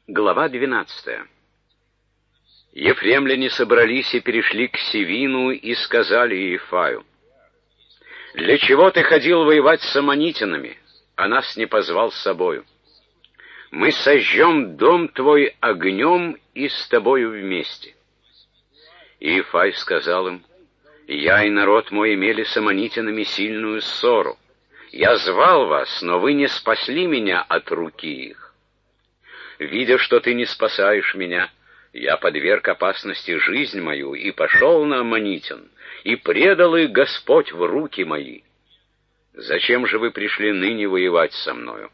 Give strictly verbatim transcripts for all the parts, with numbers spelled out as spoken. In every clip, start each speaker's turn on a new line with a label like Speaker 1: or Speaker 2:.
Speaker 1: Глава двенадцатая. Ефремляне собрались и перешли к Севину и сказали Иефаю: «Для чего ты ходил воевать с аммонитянами, а нас не позвал с собою? Мы сожжем дом твой огнем и с тобою вместе». Иефай сказал им: «Я и народ мой имели с аммонитянами сильную ссору. Я звал вас, но вы не спасли меня от руки их. Видя, что ты не спасаешь меня, я подверг опасности жизнь мою и пошел на аммонитян, и предал их Господь в руки мои. Зачем же вы пришли ныне воевать со мною?»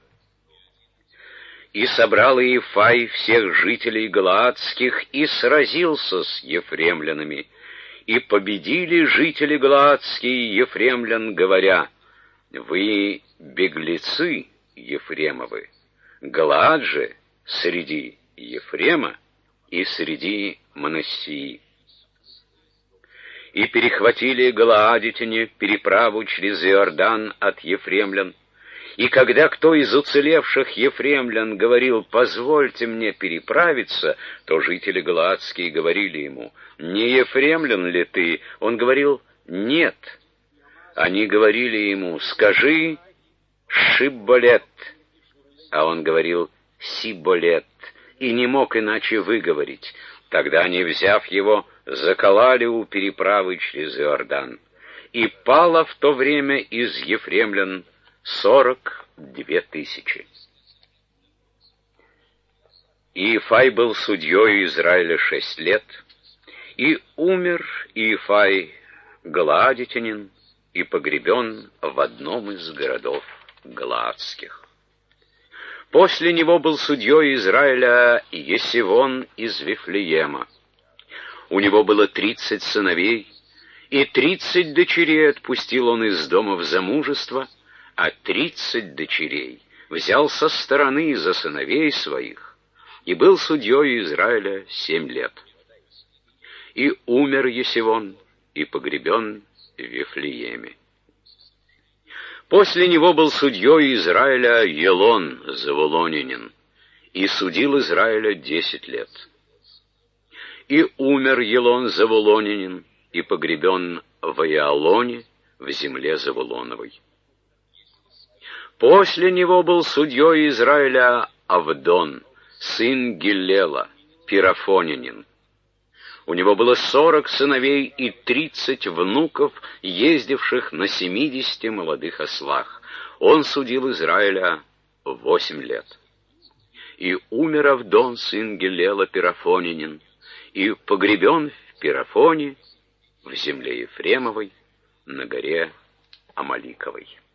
Speaker 1: И собрал Иефай всех жителей галаадских и сразился с ефремлянами, и победили жители галаадские ефремлян, говоря: «Вы беглецы Ефремовы, Галаад же среди Ефрема и среди Манассии». И перехватили галаадитяне переправу через Иордан от ефремлян, и когда кто из уцелевших ефремлян говорил: «Позвольте мне переправиться», то жители галаадские говорили ему: «Не ефремлян ли ты?» Он говорил: «Нет». Они говорили ему: «Скажи Шибболет», а он говорил: «Сиболет», и не мог иначе выговорить. Тогда они, взяв его, закололи у переправы через Иордан. И пало в то время из ефремлян сорок две тысячи. Иефай был судьей Израиля шесть лет, и умер Иефай галаадитянин, и погребен в одном из городов галаадских. После него был судьей Израиля Есивон из Вифлеема. У него было тридцать сыновей, и тридцать дочерей отпустил он из дома в замужество, а тридцать дочерей взял со стороны за сыновей своих, и был судьей Израиля семь лет. И умер Есивон, и погребен в Вифлееме. После него был судьей Израиля Елон завулонянин, и судил Израиля десять лет. И умер Елон завулонянин, и погребен в Иалоне, в земле Завулоновой. После него был судьей Израиля Авдон, сын Гиллела, пирафонянин. У него было сорок сыновей и тридцать внуков, ездивших на семидесяти молодых ослах. Он судил Израиля восемь лет. И умер Авдон, сын Гиллела, пирафонянин, и погребен в Пирафоне, в земле Ефремовой, на горе Амаликовой.